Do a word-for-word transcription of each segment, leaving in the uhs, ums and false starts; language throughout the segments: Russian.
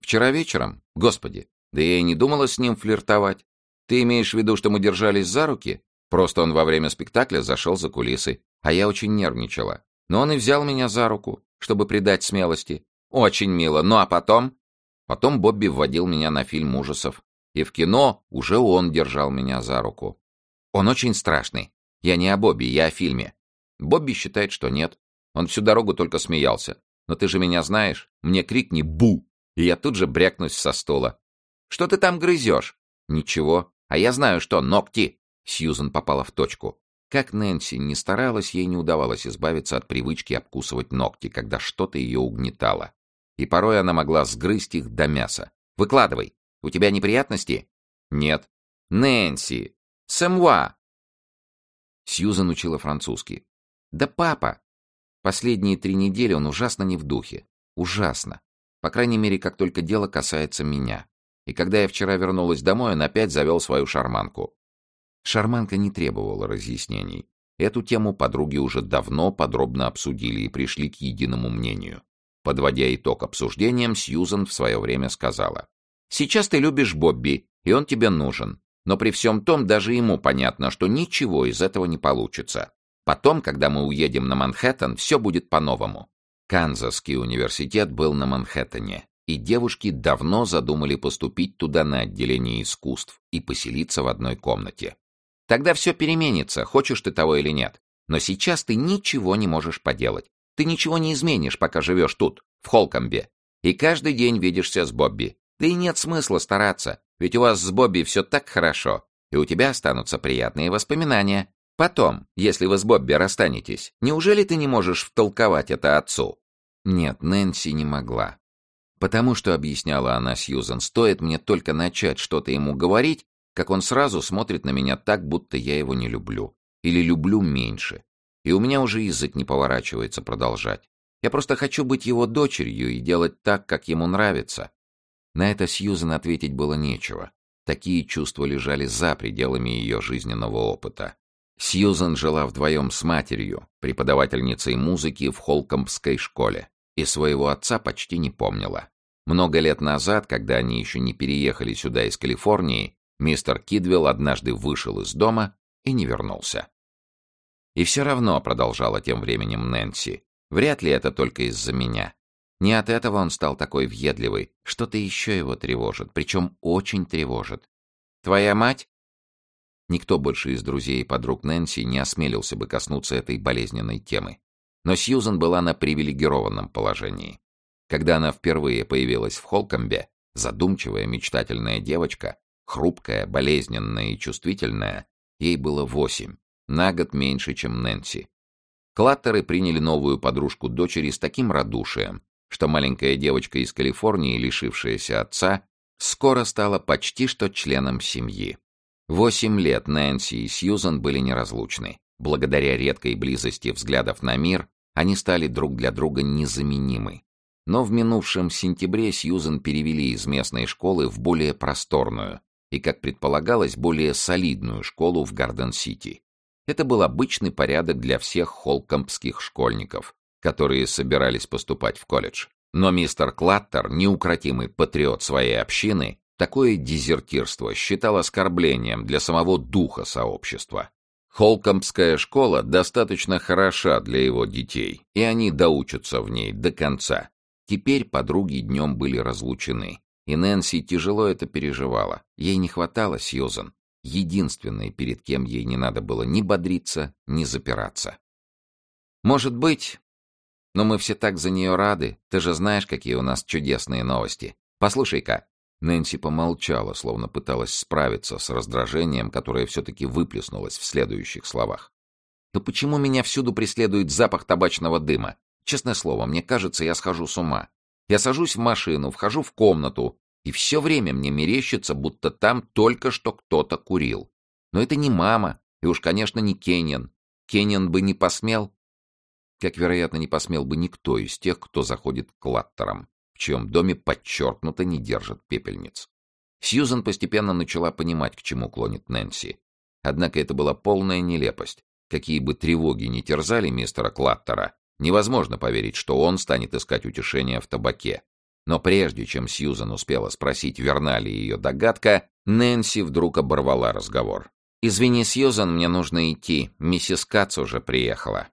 Вчера вечером? Господи, да я и не думала с ним флиртовать. Ты имеешь в виду, что мы держались за руки? Просто он во время спектакля зашел за кулисы, а я очень нервничала. Но он и взял меня за руку, чтобы придать смелости. Очень мило. Ну а потом? Потом Бобби вводил меня на фильм ужасов. И в кино уже он держал меня за руку. Он очень страшный. Я не о Бобби, я о фильме. Бобби считает, что нет. Он всю дорогу только смеялся. Но ты же меня знаешь. Мне крикни «Бу!» и я тут же брякнусь со стула. «Что ты там грызешь?» «Ничего. А я знаю, что ногти!» Сьюзен попала в точку. Как Нэнси не старалась, ей не удавалось избавиться от привычки обкусывать ногти, когда что-то ее угнетало. И порой она могла сгрызть их до мяса. «Выкладывай! У тебя неприятности?» «Нет». «Нэнси! Сэмуа!» Сьюзен учила французский. «Да папа!» Последние три недели он ужасно не в духе. Ужасно. По крайней мере, как только дело касается меня. И когда я вчера вернулась домой, он опять завел свою шарманку. Шарманка не требовала разъяснений. Эту тему подруги уже давно подробно обсудили и пришли к единому мнению. Подводя итог обсуждениям, Сьюзен в свое время сказала: «Сейчас ты любишь Бобби, и он тебе нужен. Но при всем том даже ему понятно, что ничего из этого не получится. Потом, когда мы уедем на Манхэттен, все будет по-новому». Канзасский университет был на Манхэттене, и девушки давно задумали поступить туда на отделение искусств и поселиться в одной комнате. Тогда все переменится, хочешь ты того или нет. Но сейчас ты ничего не можешь поделать. Ты ничего не изменишь, пока живешь тут, в Холкомбе. И каждый день видишься с Бобби. Да и нет смысла стараться, ведь у вас с Бобби все так хорошо, и у тебя останутся приятные воспоминания. Потом, если вы с Бобби расстанетесь, неужели ты не можешь втолковать это отцу? Нет, Нэнси не могла. Потому что, объясняла она Сьюзен, стоит мне только начать что-то ему говорить, как он сразу смотрит на меня так, будто я его не люблю. Или люблю меньше. И у меня уже язык не поворачивается продолжать. Я просто хочу быть его дочерью и делать так, как ему нравится. На это Сьюзен ответить было нечего. Такие чувства лежали за пределами ее жизненного опыта. Сьюзен жила вдвоем с матерью, преподавательницей музыки в Холкомбской школе, и своего отца почти не помнила. Много лет назад, когда они еще не переехали сюда из Калифорнии, мистер Кидвелл однажды вышел из дома и не вернулся. И все равно, продолжала тем временем Нэнси, вряд ли это только из-за меня. Не от этого он стал такой въедливый, что-то еще его тревожит, причем очень тревожит. Твоя мать? Никто больше из друзей и подруг Нэнси не осмелился бы коснуться этой болезненной темы. Но Сьюзен была на привилегированном положении. Когда она впервые появилась в Холкомбе, задумчивая, мечтательная девочка, хрупкая, болезненная и чувствительная, ей было восемь, на год меньше, чем Нэнси. Клаттеры приняли новую подружку дочери с таким радушием, что маленькая девочка из Калифорнии, лишившаяся отца, скоро стала почти что членом семьи. Восемь лет Нэнси и Сьюзен были неразлучны. Благодаря редкой близости взглядов на мир, они стали друг для друга незаменимы. Но в минувшем сентябре Сьюзен перевели из местной школы в более просторную и, как предполагалось, более солидную школу в Гарден-Сити. Это был обычный порядок для всех холкомбских школьников, которые собирались поступать в колледж. Но мистер Клаттер, неукротимый патриот своей общины, такое дезертирство считал оскорблением для самого духа сообщества. Холкомбская школа достаточно хороша для его детей, и они доучатся в ней до конца. Теперь подруги днем были разлучены, и Нэнси тяжело это переживала. Ей не хватало Сьюзен, единственной, перед кем ей не надо было ни бодриться, ни запираться. «Может быть, но мы все так за нее рады. Ты же знаешь, какие у нас чудесные новости. Послушай-ка». Нэнси помолчала, словно пыталась справиться с раздражением, которое все-таки выплеснулось в следующих словах. «Да почему меня всюду преследует запах табачного дыма? Честное слово, мне кажется, я схожу с ума. Я сажусь в машину, вхожу в комнату, и все время мне мерещится, будто там только что кто-то курил. Но это не мама, и уж, конечно, не Кенниан. Кенниан бы не посмел». Как, вероятно, не посмел бы никто из тех, кто заходит к Клаттерам, в чьем доме подчеркнуто не держат пепельниц. Сьюзен постепенно начала понимать, к чему клонит Нэнси. Однако это была полная нелепость. Какие бы тревоги ни терзали мистера Клаттера, невозможно поверить, что он станет искать утешения в табаке. Но прежде чем Сьюзан успела спросить, верна ли ее догадка, Нэнси вдруг оборвала разговор. «Извини, Сьюзан, мне нужно идти. Миссис Кац уже приехала».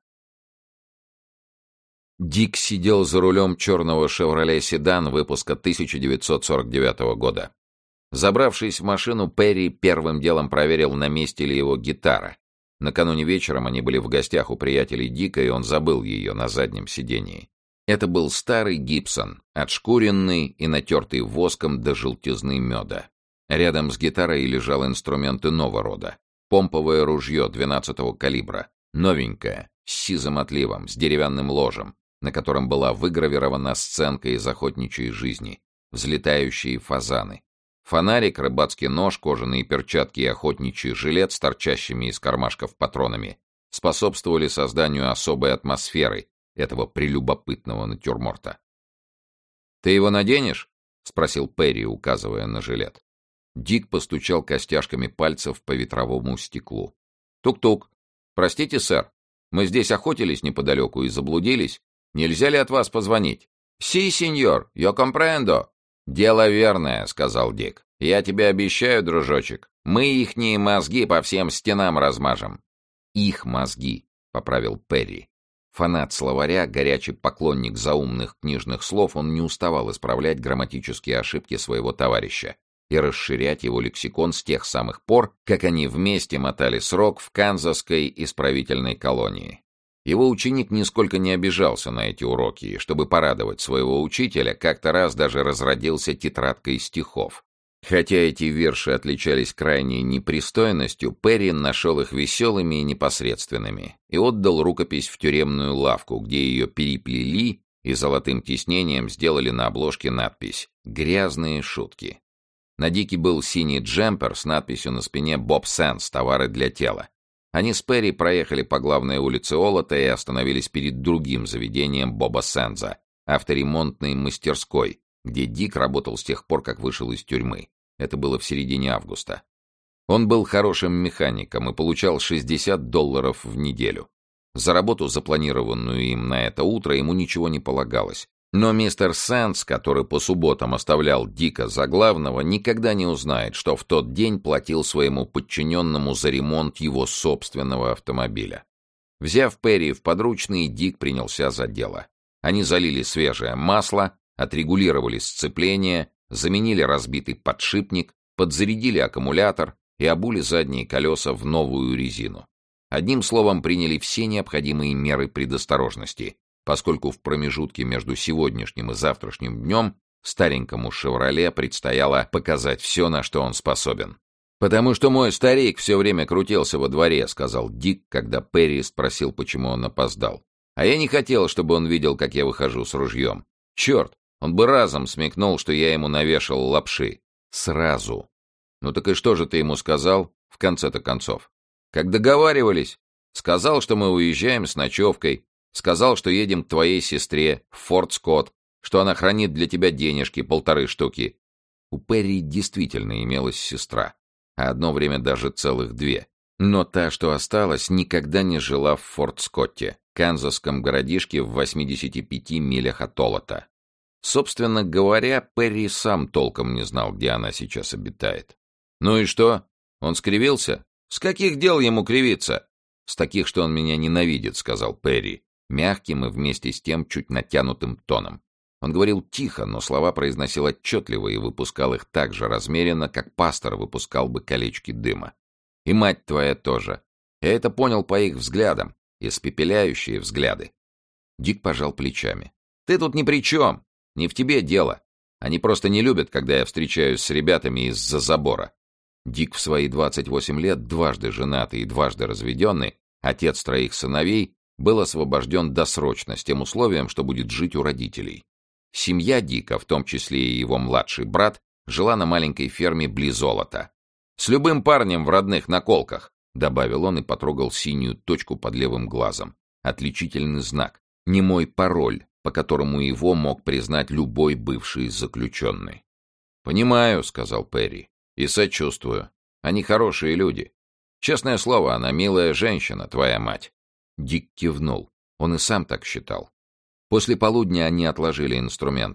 Дик сидел за рулем черного «Шевроле Седан» выпуска тысяча девятьсот сорок девятого года. Забравшись в машину, Перри первым делом проверил, на месте ли его гитара. Накануне вечером они были в гостях у приятелей Дика, и он забыл ее на заднем сидении. Это был старый Гибсон, отшкуренный и натертый воском до желтизны меда. Рядом с гитарой лежал инструмент иного рода. Помповое ружье двенадцатого калибра, новенькое, с сизым отливом, с деревянным ложем, на котором была выгравирована сценка из охотничьей жизни, взлетающие фазаны. Фонарик, рыбацкий нож, кожаные перчатки и охотничий жилет с торчащими из кармашков патронами способствовали созданию особой атмосферы этого прелюбопытного натюрморта. «Ты его наденешь?» — спросил Перри, указывая на жилет. Дик постучал костяшками пальцев по ветровому стеклу. «Тук-тук. Простите, сэр, мы здесь охотились неподалеку и заблудились. Нельзя ли от вас позвонить?» «Си, сеньор, yo comprendo». «Дело верное», — сказал Дик. «Я тебе обещаю, дружочек, мы ихние мозги по всем стенам размажем». «Их мозги», — поправил Перри. Фанат словаря, горячий поклонник заумных книжных слов, он не уставал исправлять грамматические ошибки своего товарища и расширять его лексикон с тех самых пор, как они вместе мотали срок в канзасской исправительной колонии. Его ученик нисколько не обижался на эти уроки, и, чтобы порадовать своего учителя, как-то раз даже разродился тетрадкой стихов. Хотя эти верши отличались крайней непристойностью, Перри нашел их веселыми и непосредственными и отдал рукопись в тюремную лавку, где ее переплели и золотым тиснением сделали на обложке надпись «Грязные шутки». На Дике был синий джемпер с надписью на спине «Боб Сенс. Товары для тела». Они с Перри проехали по главной улице Олота и остановились перед другим заведением Боба Сенза, авторемонтной мастерской, где Дик работал с тех пор, как вышел из тюрьмы. Это было в середине августа. Он был хорошим механиком и получал шестьдесят долларов в неделю. За работу, запланированную им на это утро, ему ничего не полагалось. Но мистер Сенс, который по субботам оставлял Дика за главного, никогда не узнает, что в тот день платил своему подчиненному за ремонт его собственного автомобиля. Взяв Перри в подручный, Дик принялся за дело. Они залили свежее масло, отрегулировали сцепление, заменили разбитый подшипник, подзарядили аккумулятор и обули задние колеса в новую резину. Одним словом, приняли все необходимые меры предосторожности, поскольку в промежутке между сегодняшним и завтрашним днем старенькому «Шевроле» предстояло показать все, на что он способен. «Потому что мой старик все время крутился во дворе», — сказал Дик, когда Перри спросил, почему он опоздал. «А я не хотел, чтобы он видел, как я выхожу с ружьем. Черт, он бы разом смекнул, что я ему навешал лапши. Сразу. Ну так и что же ты ему сказал, в конце-то концов? Как договаривались? Сказал, что мы уезжаем с ночевкой. Сказал, что едем к твоей сестре, в Форт Скотт, что она хранит для тебя денежки, полторы штуки». У Перри действительно имелась сестра, а одно время даже целых две. Но та, что осталась, никогда не жила в Форт Скотте, канзасском городишке в восьмидесяти пяти милях от Олота. Собственно говоря, Перри сам толком не знал, где она сейчас обитает. «Ну и что? Он скривился? С каких дел ему кривиться?» «С таких, что он меня ненавидит», — сказал Перри, мягким и вместе с тем чуть натянутым тоном. Он говорил тихо, но слова произносил отчетливо и выпускал их так же размеренно, как пастор выпускал бы колечки дыма. «И мать твоя тоже. Я это понял по их взглядам, испепеляющие взгляды». Дик пожал плечами. «Ты тут ни при чем. Не в тебе дело. Они просто не любят, когда я встречаюсь с ребятами из-за забора». Дик в свои двадцать восемь лет, дважды женатый и дважды разведенный, отец троих сыновей, был освобожден досрочно с тем условием, что будет жить у родителей. Семья Дика, в том числе и его младший брат, жила на маленькой ферме близ Олота. «С любым парнем в родных наколках», — добавил он и потрогал синюю точку под левым глазом. Отличительный знак, немой пароль, по которому его мог признать любой бывший заключенный. «Понимаю», — сказал Перри, — «и сочувствую. Они хорошие люди. Честное слово, она милая женщина, твоя мать». Дик кивнул. Он и сам так считал. После полудня они отложили инструменты.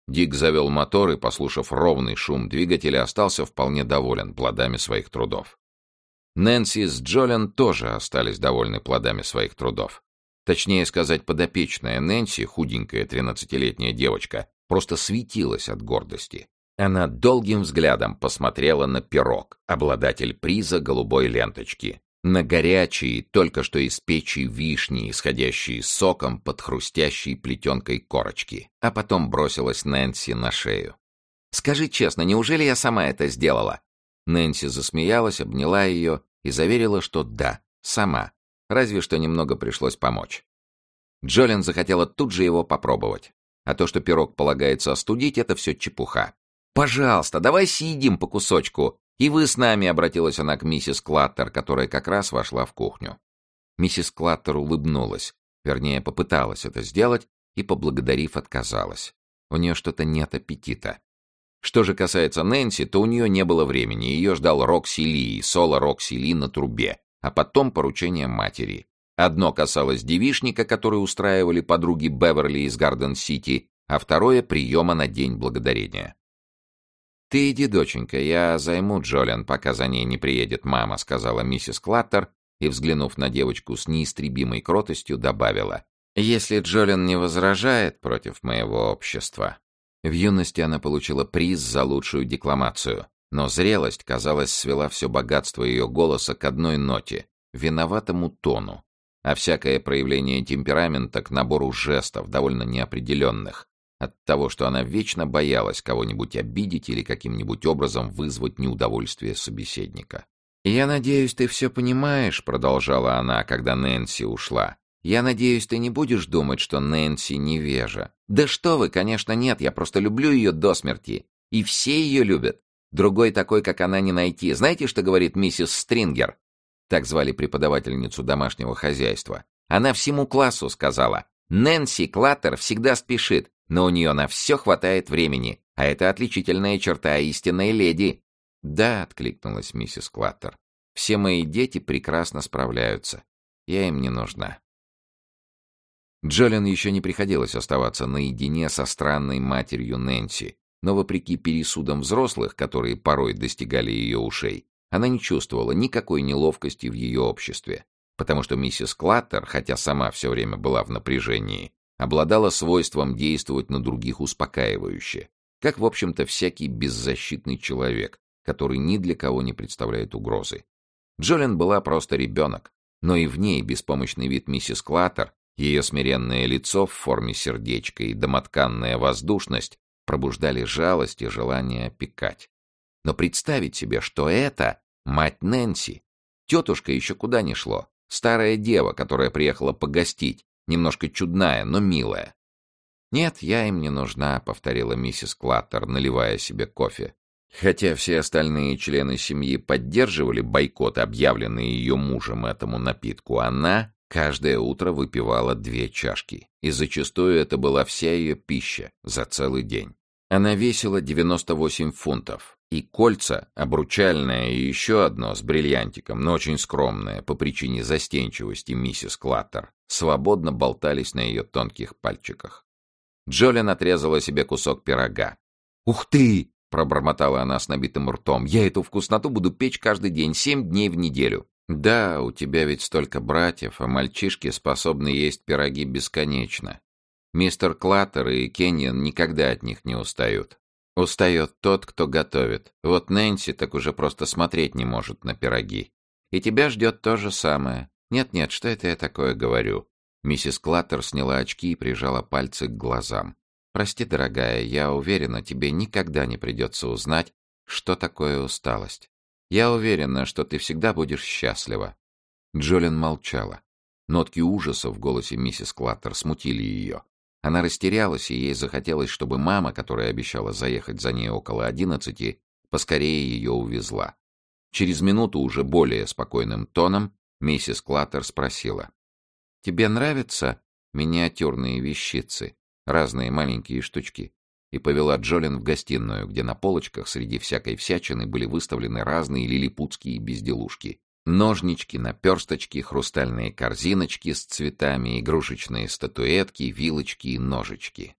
Дик завел мотор и, послушав ровный шум двигателя, остался вполне доволен плодами своих трудов. Нэнси с Джолиан тоже остались довольны плодами своих трудов. Точнее сказать, подопечная Нэнси, худенькая тринадцатилетняя девочка, просто светилась от гордости. Она долгим взглядом посмотрела на пирог, обладатель приза голубой ленточки, на горячие, только что из печи вишни, исходящие соком под хрустящей плетенкой корочки, а потом бросилась Нэнси на шею. «Скажи честно, неужели я сама это сделала?» Нэнси засмеялась, обняла ее и заверила, что да, сама, разве что немного пришлось помочь. Джолиан захотела тут же его попробовать, а то, что пирог полагается остудить, это все чепуха. «Пожалуйста, давай съедим по кусочку. И вы с нами», — обратилась она к миссис Клаттер, которая как раз вошла в кухню. Миссис Клаттер улыбнулась, вернее, попыталась это сделать и, поблагодарив, отказалась. У нее что-то нет аппетита. Что же касается Нэнси, то у нее не было времени, ее ждал Рокси Ли и соло Рокси Ли на трубе, а потом поручение матери. Одно касалось девичника, который устраивали подруги Беверли из Гарден-Сити, а второе — приема на День Благодарения. «Ты иди, доченька, я займу Джолиан, пока за ней не приедет мама», — сказала миссис Клаттер и, взглянув на девочку с неистребимой кротостью, добавила: «Если Джолиан не возражает против моего общества». В юности она получила приз за лучшую декламацию, но зрелость, казалось, свела все богатство ее голоса к одной ноте — виноватому тону, а всякое проявление темперамента к набору жестов, довольно неопределенных, от того, что она вечно боялась кого-нибудь обидеть или каким-нибудь образом вызвать неудовольствие собеседника. «Я надеюсь, ты все понимаешь», — продолжала она, когда Нэнси ушла. «Я надеюсь, ты не будешь думать, что Нэнси невежа». «Да что вы, конечно, нет, я просто люблю ее до смерти. И все ее любят. Другой такой, как она, не найти. Знаете, что говорит миссис Стрингер?» Так звали преподавательницу домашнего хозяйства. Она всему классу сказала: «Нэнси Клаттер всегда спешит, но у нее на все хватает времени, а это отличительная черта истинной леди». «Да», — откликнулась миссис Клаттер, — «все мои дети прекрасно справляются. Я им не нужна». Джолиан еще не приходилось оставаться наедине со странной матерью Нэнси, но вопреки пересудам взрослых, которые порой достигали ее ушей, она не чувствовала никакой неловкости в ее обществе, потому что миссис Клаттер, хотя сама все время была в напряжении, обладала свойством действовать на других успокаивающе, как, в общем-то, всякий беззащитный человек, который ни для кого не представляет угрозы. Джолиан была просто ребенок, но и в ней беспомощный вид миссис Клаттер, ее смиренное лицо в форме сердечка и домотканная воздушность пробуждали жалость и желание опекать. Но представить себе, что это мать Нэнси, тетушка еще куда ни шло, старая дева, которая приехала погостить, немножко чудная, но милая. «Нет, я им не нужна», — повторила миссис Клаттер, наливая себе кофе. Хотя все остальные члены семьи поддерживали бойкот, объявленный ее мужем этому напитку, она каждое утро выпивала две чашки, и зачастую это была вся ее пища за целый день. Она весила девяносто восемь фунтов, и кольца, обручальное и еще одно с бриллиантиком, но очень скромное по причине застенчивости миссис Клаттер, свободно болтались на ее тонких пальчиках. Джолиан отрезала себе кусок пирога. «Ух ты!» — пробормотала она с набитым ртом. «Я эту вкусноту буду печь каждый день, семь дней в неделю». «Да, у тебя ведь столько братьев, а мальчишки способны есть пироги бесконечно. Мистер Клаттер и Кеннион никогда от них не устают. Устает тот, кто готовит. Вот Нэнси так уже просто смотреть не может на пироги. И тебя ждет то же самое. Нет-нет, что это я такое говорю?» Миссис Клаттер сняла очки и прижала пальцы к глазам. «Прости, дорогая, я уверена, тебе никогда не придется узнать, что такое усталость. Я уверена, что ты всегда будешь счастлива». Джолиан молчала. Нотки ужаса в голосе миссис Клаттер смутили ее. Она растерялась, и ей захотелось, чтобы мама, которая обещала заехать за ней около одиннадцати, поскорее ее увезла. Через минуту уже более спокойным тоном миссис Клаттер спросила: «Тебе нравятся миниатюрные вещицы, разные маленькие штучки?» И повела Джолиан в гостиную, где на полочках среди всякой всячины были выставлены разные лилипутские безделушки. Ножнички, наперсточки, хрустальные корзиночки с цветами, игрушечные статуэтки, вилочки и ножички.